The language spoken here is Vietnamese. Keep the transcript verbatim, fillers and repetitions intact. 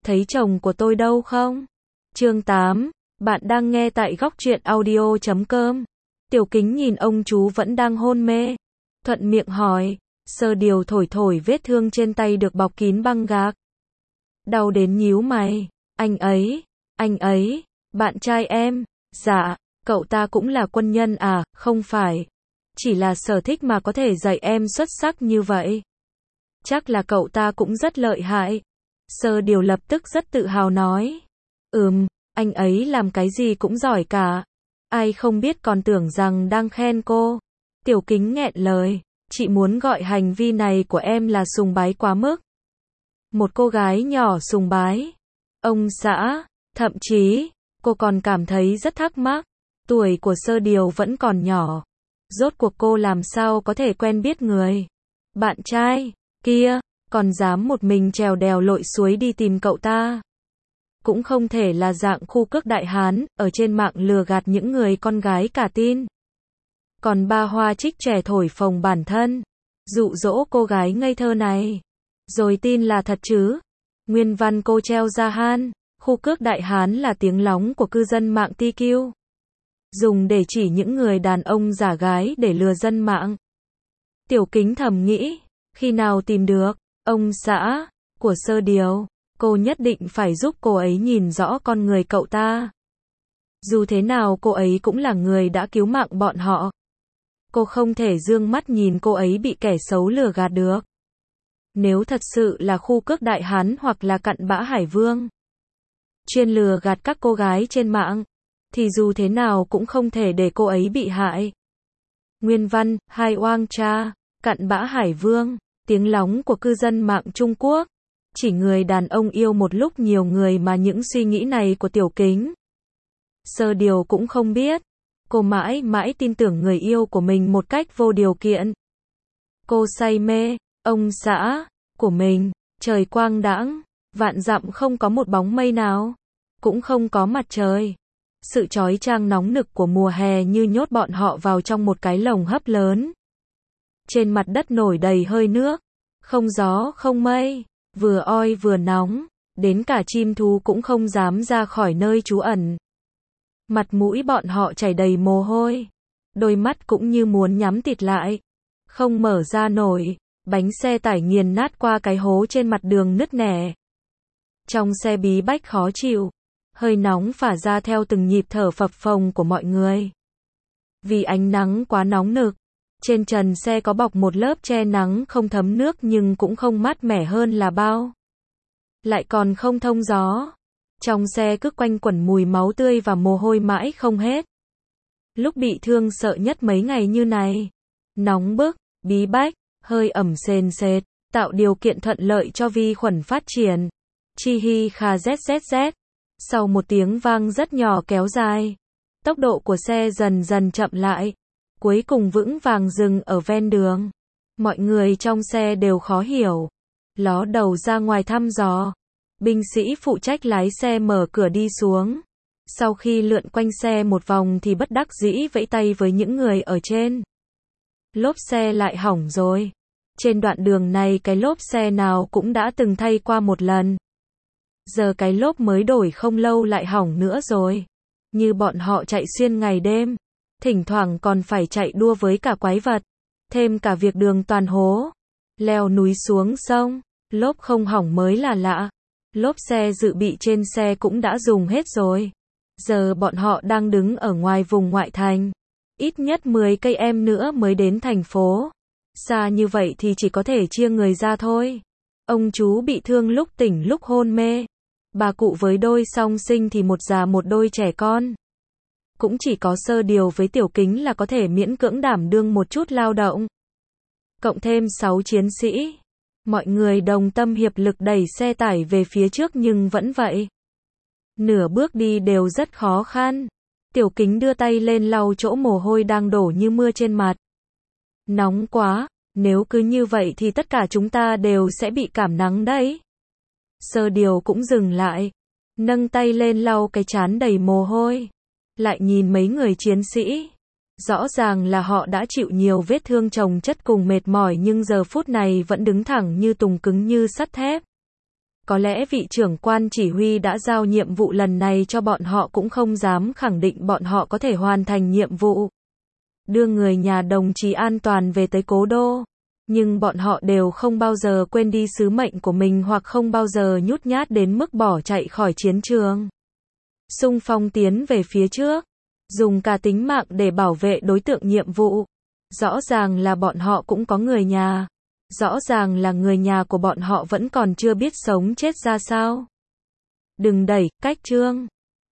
thấy chồng của tôi đâu không? Chương tám, bạn đang nghe tại góc truyện audio chấm com. Tiểu Kính nhìn ông chú vẫn đang hôn mê, thuận miệng hỏi, Sơ Điều thổi thổi vết thương trên tay được bọc kín băng gạc. Đau đến nhíu mày, anh ấy, anh ấy, bạn trai em, dạ, cậu ta cũng là quân nhân à, không phải, chỉ là sở thích mà có thể dạy em xuất sắc như vậy. Chắc là cậu ta cũng rất lợi hại. Sơ Điều lập tức rất tự hào nói, ừm, anh ấy làm cái gì cũng giỏi cả. Ai không biết còn tưởng rằng đang khen cô. Tiểu Kính nghẹn lời, chị muốn gọi hành vi này của em là sùng bái quá mức. Một cô gái nhỏ sùng bái. Ông xã, thậm chí, cô còn cảm thấy rất thắc mắc. Tuổi của Sơ Điều vẫn còn nhỏ. Rốt cuộc cô làm sao có thể quen biết người bạn trai kia, còn dám một mình trèo đèo lội suối đi tìm cậu ta. Cũng không thể là dạng khu cước đại hán, ở trên mạng lừa gạt những người con gái cả tin. Còn ba hoa trích trẻ thổi phồng bản thân, dụ dỗ cô gái ngây thơ này. Rồi tin là thật chứ. Nguyên văn cô treo ra han, khu cước đại hán là tiếng lóng của cư dân mạng tê quy. Dùng để chỉ những người đàn ông giả gái để lừa dân mạng. Tiểu Kính thầm nghĩ, khi nào tìm được ông xã của Sơ Điều, cô nhất định phải giúp cô ấy nhìn rõ con người cậu ta. Dù thế nào cô ấy cũng là người đã cứu mạng bọn họ. Cô không thể dương mắt nhìn cô ấy bị kẻ xấu lừa gạt được. Nếu thật sự là khu cước đại hán hoặc là cặn bã hải vương, chuyên lừa gạt các cô gái trên mạng, thì dù thế nào cũng không thể để cô ấy bị hại. Nguyên văn, Hai Oang Cha, cặn bã hải vương, tiếng lóng của cư dân mạng Trung Quốc. Chỉ người đàn ông yêu một lúc nhiều người mà những suy nghĩ này của Tiểu Kính. Sơ Điều cũng không biết. Cô mãi mãi tin tưởng người yêu của mình một cách vô điều kiện. Cô say mê ông xã của mình. Trời quang đãng, vạn dặm không có một bóng mây nào, cũng không có mặt trời. Sự chói chang nóng nực của mùa hè như nhốt bọn họ vào trong một cái lồng hấp lớn. Trên mặt đất nổi đầy hơi nước, không gió không mây, vừa oi vừa nóng, đến cả chim thú cũng không dám ra khỏi nơi trú ẩn. Mặt mũi bọn họ chảy đầy mồ hôi, đôi mắt cũng như muốn nhắm tịt lại, không mở ra nổi. Bánh xe tải nghiền nát qua cái hố trên mặt đường nứt nẻ. Trong xe bí bách khó chịu, hơi nóng phả ra theo từng nhịp thở phập phồng của mọi người. Vì ánh nắng quá nóng nực, trên trần xe có bọc một lớp che nắng không thấm nước nhưng cũng không mát mẻ hơn là bao. Lại còn không thông gió. Trong xe cứ quanh quẩn mùi máu tươi và mồ hôi mãi không hết. Lúc bị thương sợ nhất mấy ngày như này, nóng bức, bí bách, hơi ẩm sền sệt, tạo điều kiện thuận lợi cho vi khuẩn phát triển. Chi hi kha zzz. Sau một tiếng vang rất nhỏ kéo dài, tốc độ của xe dần dần chậm lại, cuối cùng vững vàng dừng ở ven đường. Mọi người trong xe đều khó hiểu, ló đầu ra ngoài thăm dò. Binh sĩ phụ trách lái xe mở cửa đi xuống. Sau khi lượn quanh xe một vòng thì bất đắc dĩ vẫy tay với những người ở trên. Lốp xe lại hỏng rồi. Trên đoạn đường này cái lốp xe nào cũng đã từng thay qua một lần. Giờ cái lốp mới đổi không lâu lại hỏng nữa rồi. Như bọn họ chạy xuyên ngày đêm, thỉnh thoảng còn phải chạy đua với cả quái vật, thêm cả việc đường toàn hố, leo núi xuống sông. Lốp không hỏng mới là lạ. Lốp xe dự bị trên xe cũng đã dùng hết rồi. Giờ bọn họ đang đứng ở ngoài vùng ngoại thành. Ít nhất mười cây em nữa mới đến thành phố. Xa như vậy thì chỉ có thể chia người ra thôi. Ông chú bị thương lúc tỉnh lúc hôn mê. Bà cụ với đôi song sinh thì một già một đôi trẻ con. Cũng chỉ có Sơ Điều với Tiểu Kính là có thể miễn cưỡng đảm đương một chút lao động. Cộng thêm sáu chiến sĩ. Mọi người đồng tâm hiệp lực đẩy xe tải về phía trước nhưng vẫn vậy. Nửa bước đi đều rất khó khăn. Tiểu Kính đưa tay lên lau chỗ mồ hôi đang đổ như mưa trên mặt. Nóng quá, nếu cứ như vậy thì tất cả chúng ta đều sẽ bị cảm nắng đấy. Sơ Điều cũng dừng lại, nâng tay lên lau cái trán đầy mồ hôi. Lại nhìn mấy người chiến sĩ. Rõ ràng là họ đã chịu nhiều vết thương chồng chất cùng mệt mỏi nhưng giờ phút này vẫn đứng thẳng như tùng cứng như sắt thép. có lẽ vị trưởng quan chỉ huy đã giao nhiệm vụ lần này cho bọn họ cũng không dám khẳng định bọn họ có thể hoàn thành nhiệm vụ. Đưa người nhà đồng chí an toàn về tới cố đô. Nhưng bọn họ đều không bao giờ quên đi sứ mệnh của mình hoặc không bao giờ nhút nhát đến mức bỏ chạy khỏi chiến trường. Xung phong tiến về phía trước, dùng cả tính mạng để bảo vệ đối tượng nhiệm vụ. Rõ ràng là bọn họ cũng có người nhà. Rõ ràng là người nhà của bọn họ vẫn còn chưa biết sống chết ra sao. Đừng đẩy, cách chương.